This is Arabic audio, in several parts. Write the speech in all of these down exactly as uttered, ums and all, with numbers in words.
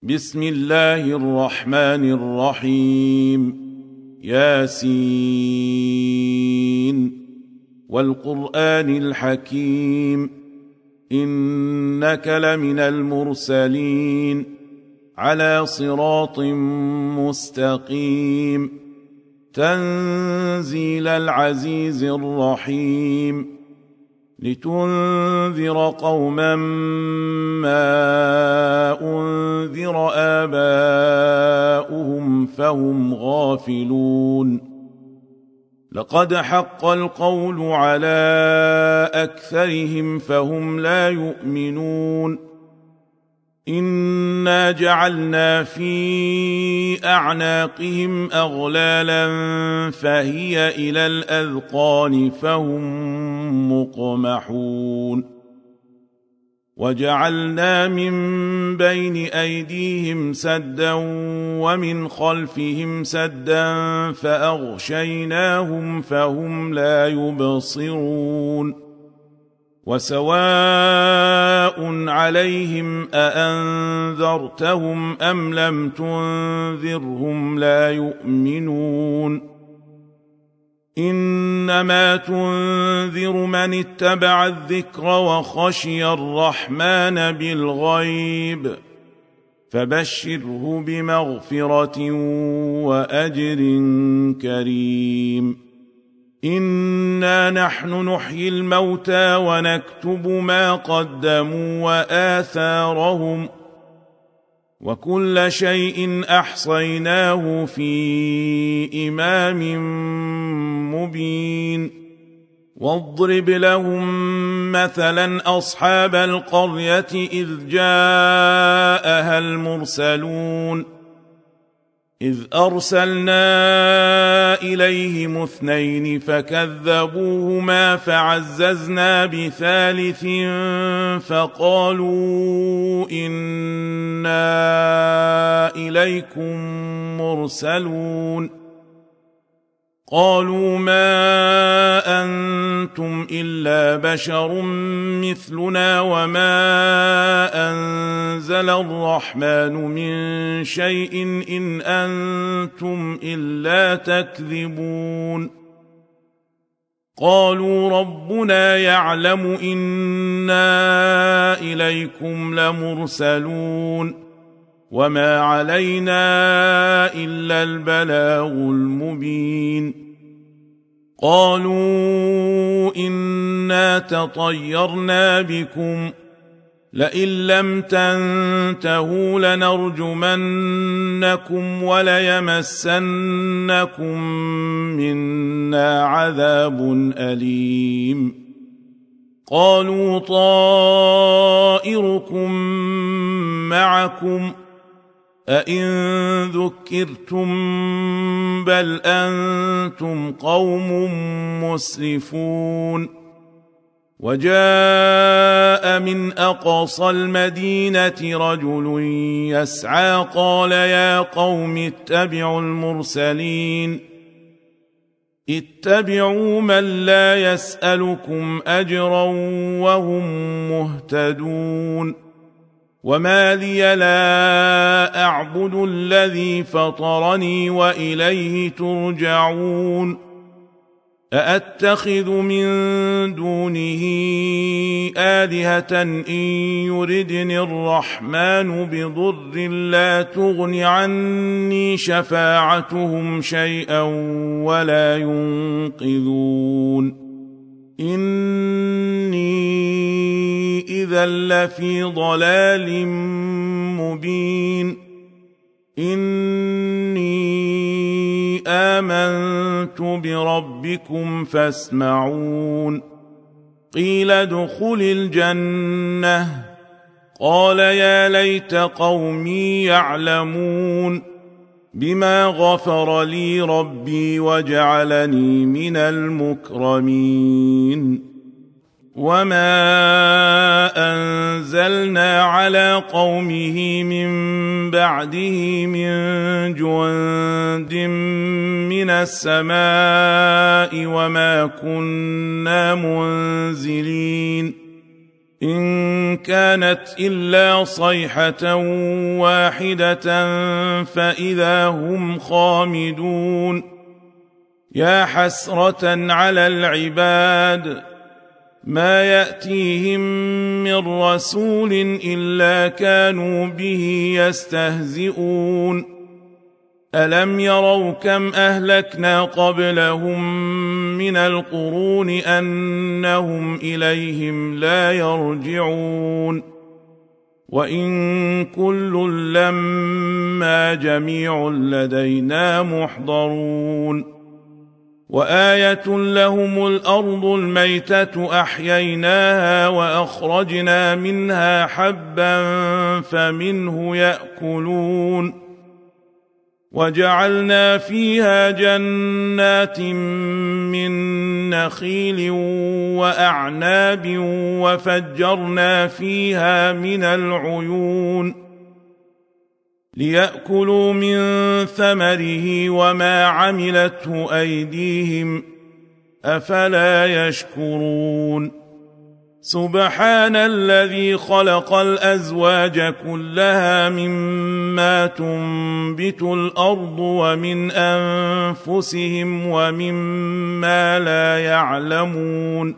بسم الله الرحمن الرحيم. ياسين والقرآن الحكيم إنك لمن المرسلين على صراط مستقيم تنزيل العزيز الرحيم لتنذر قوما ما أنذر آباؤهم فهم غافلون لقد حق القول على أكثرهم فهم لا يؤمنون إنا جعلنا في أعناقهم أغلالا فهي إلى الأذقان فهم مقمحون وجعلنا من بين أيديهم سدا ومن خلفهم سدا فأغشيناهم فهم لا يبصرون وسواء عليهم أأنذرتهم أم لم تنذرهم لا يؤمنون إنما تنذر من اتبع الذكر وخشي الرحمن بالغيب فبشره بمغفرة وأجر كريم إنا نحن نحيي الموتى ونكتب ما قدموا وآثارهم وكل شيء أحصيناه في إمام مبين واضرب لهم مثلا أصحاب القرية إذ جاءها المرسلون إذ أرسلنا إليهم اثنين فكذبوهما فعززنا بثالث فقالوا إنا إليكم مرسلون قالوا ما أنتم إلا بشر مثلنا وما أنزل الرحمن من شيء إن أنتم إلا تكذبون قالوا ربنا يعلم إنا إليكم لمرسلون وما علينا إلا البلاغ المبين قالوا إنا تطيرنا بكم لئن لم تنتهوا لنرجمنكم وليمسنكم منا عذاب أليم قالوا طائركم معكم أئن ذكرتم بل أنتم قوم مسرفون وجاء من أقصى المدينة رجل يسعى قال يا قوم اتبعوا المرسلين اتبعوا من لا يسألكم أجرا وهم مهتدون وما لي لا أعبد الذي فطرني وإليه ترجعون أأتخذ من دونه آلهة إن يردني الرحمن بضر لا تغن عني شفاعتهم شيئا ولا ينقذون إني إذا لفي ضلال مبين إني آمنت بربكم فاسمعون قيل ادخل الجنة قال يا ليت قومي يعلمون بما غفر لي ربي وجعلني من المكرمين وما أنزلنا على قومه من بعده من جند من السماء وما كنا منزلين إن كانت إلا صيحة واحدة فإذا هم خامدون يا حسرة على العباد ما يأتيهم من رسول إلا كانوا به يستهزئون ألم يروا كم أهلكنا قبلهم من القرون أنهم إليهم لا يرجعون وإن كل لما جميع لدينا محضرون وآية لهم الأرض الميتة أحييناها وأخرجنا منها حبا فمنه يأكلون وجعلنا فيها جنات من نخيل وأعناب وفجرنا فيها من العيون ليأكلوا من ثمره وما عملته أيديهم أفلا يشكرون سبحان الذي خلق الأزواج كلها مما تنبت الأرض ومن أنفسهم ومما لا يعلمون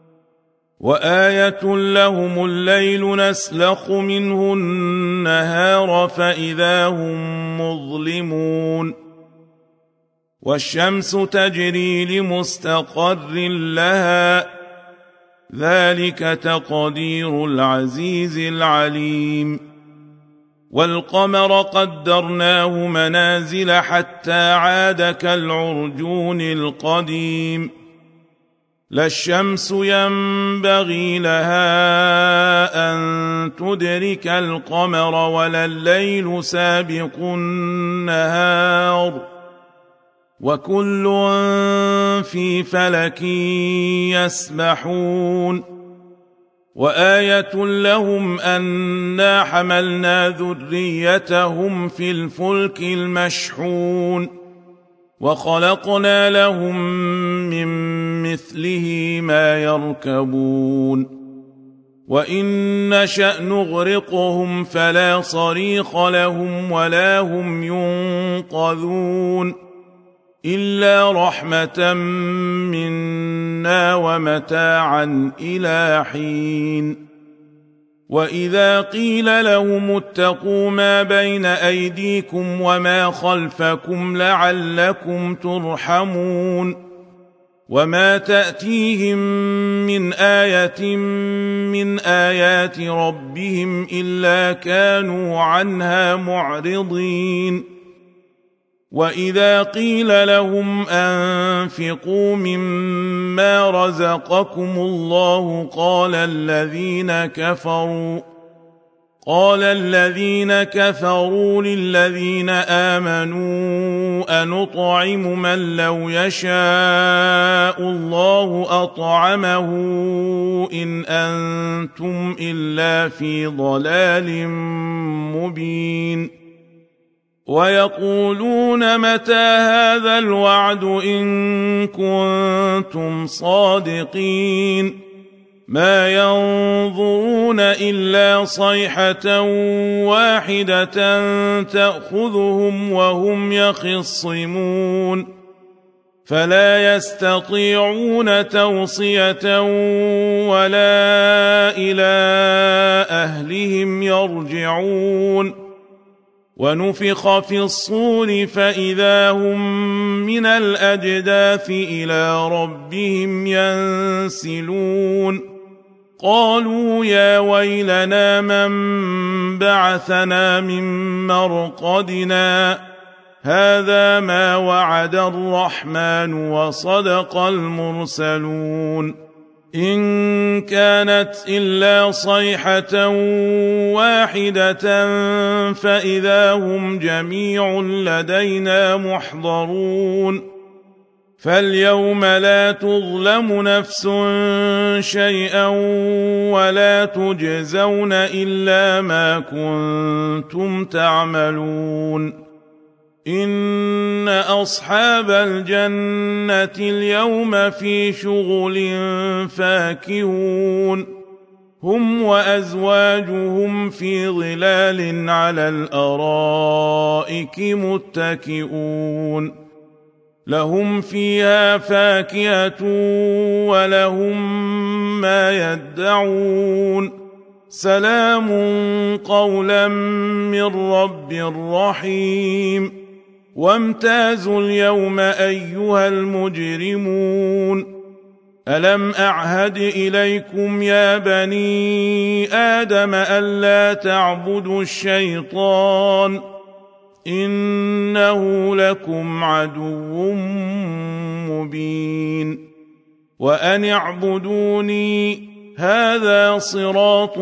وآية لهم الليل نسلخ منه النهار فإذا هم مظلمون والشمس تجري لمستقر لها ذلك تقدير العزيز العليم والقمر قدرناه منازل حتى عاد كالعرجون القديم لا الشمس ينبغي لها أن تدرك القمر ولا الليل سابق النهار وكل في فلك يسبحون وآية لهم أنا حملنا ذريتهم في الفلك المشحون وخلقنا لهم من مثله ما يركبون وإن نشأ نغرقهم فلا صريخ لهم ولا هم ينقذون إلا رحمة منا ومتاعا إلى حين وإذا قيل لهم اتقوا ما بين أيديكم وما خلفكم لعلكم ترحمون وما تأتيهم من آية من آيات ربهم إلا كانوا عنها معرضين وإذا قيل لهم أنفقوا مما رزقكم الله قال الذين كفروا قال الذين كفروا للذين آمنوا أنطعم من لو يشاء الله أطعمه إن أنتم إلا في ضلال مبين ويقولون متى هذا الوعد إن كنتم صادقين ما ينظرون إلا صيحة واحدة تأخذهم وهم يخصمون فلا يستطيعون توصية ولا إلى أهلهم يرجعون ونفخ في الصور فإذا هم من الأجداث إلى ربهم ينسلون قالوا يا ويلنا من بعثنا من مرقدنا هذا ما وعد الرحمن وصدق المرسلون إن كانت إلا صيحة واحدة فإذا هم جميع لدينا محضرون فاليوم لا تظلم نفس شيئا ولا تجزون إلا ما كنتم تعملون إن أصحاب الجنة اليوم في شغل فاكهون هم وأزواجهم في ظلال على الأرائك متكئون لهم فيها فاكهة ولهم ما يدعون سلام قولا من رب رحيم وامتازوا اليوم أيها المجرمون ألم أعهد إليكم يا بني آدم ألا تعبدوا الشيطان إنه لكم عدو مبين وأن اعبدوني هذا صراط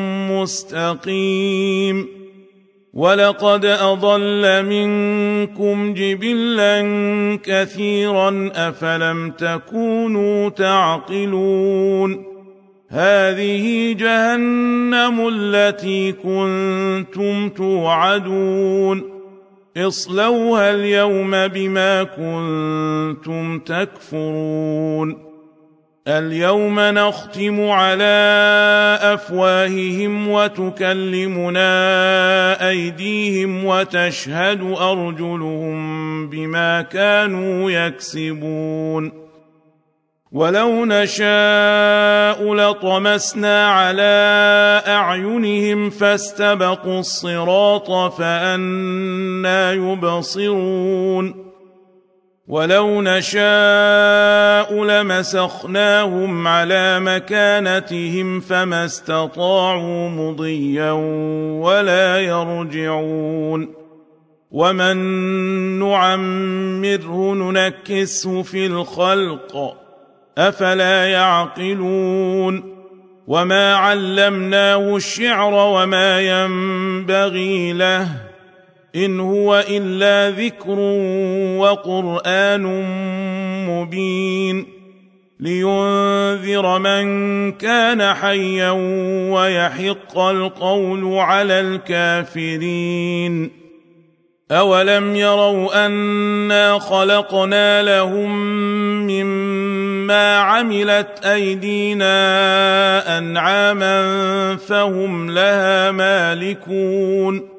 مستقيم ولقد أضل منكم جبلا كثيرا أفلم تكونوا تعقلون هذه جهنم التي كنتم توعدون اصلوها اليوم بما كنتم تكفرون اليوم نختم على أفواههم وتكلمنا أيديهم وتشهد أرجلهم بما كانوا يكسبون ولو نشاء لطمسنا على أعينهم فاستبقوا الصراط فأنى يبصرون ولو نشاء لمسخناهم على مكانتهم فما استطاعوا مضيا ولا يرجعون ومن نعمره ننكسه في الخلق أفلا يعقلون وما علمناه الشعر وما ينبغي له إن هو إلا ذكر وقرآن مبين لينذر من كان حيا ويحق القول على الكافرين أولم يروا أنا خلقنا لهم مما عملت أيدينا أنعاما فهم لها مالكون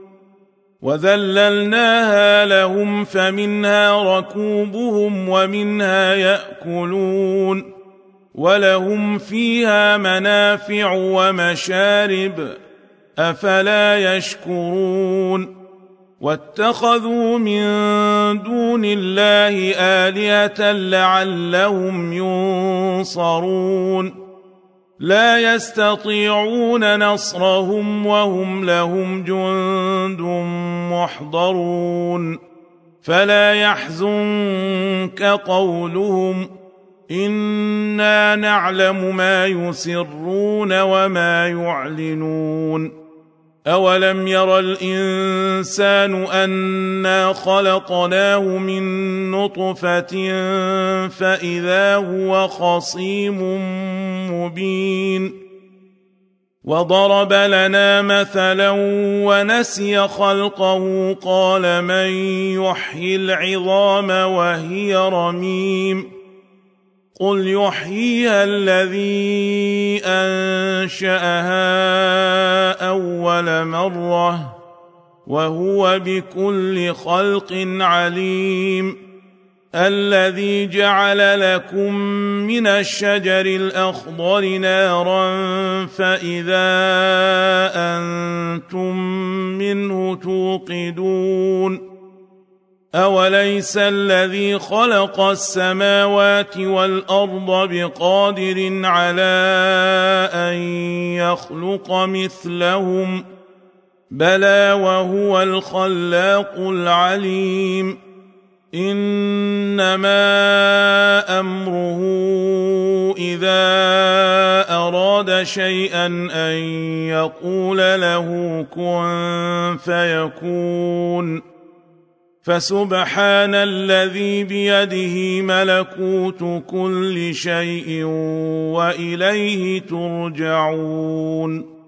وذللناها لهم فمنها ركوبهم ومنها يأكلون ولهم فيها منافع ومشارب أفلا يشكرون واتخذوا من دون الله آلهة لعلهم ينصرون لا يستطيعون نصرهم وهم لهم جند محضرون فلا يحزنك قولهم إنا نعلم ما يسرون وما يعلنون أولم ير الإنسان أنا خلقناه من نطفة فإذا هو خصيم مبين وضرب لنا مثلا ونسي خلقه قال من يحيي العظام وهي رميم قل يحييها الذي أنشأها أول مرة وهو بكل خلق عليم الذي جعل لكم من الشجر الأخضر نارا فإذا أنتم منه توقدون أوليس الذي خلق السماوات والأرض بقادر على أن يخلق مثلهم بلى وهو الخلاق العليم إنما أمره إذا أراد شيئا أن يقول له كن فيكون فسبحان الذي بيده ملكوت كل شيء وإليه ترجعون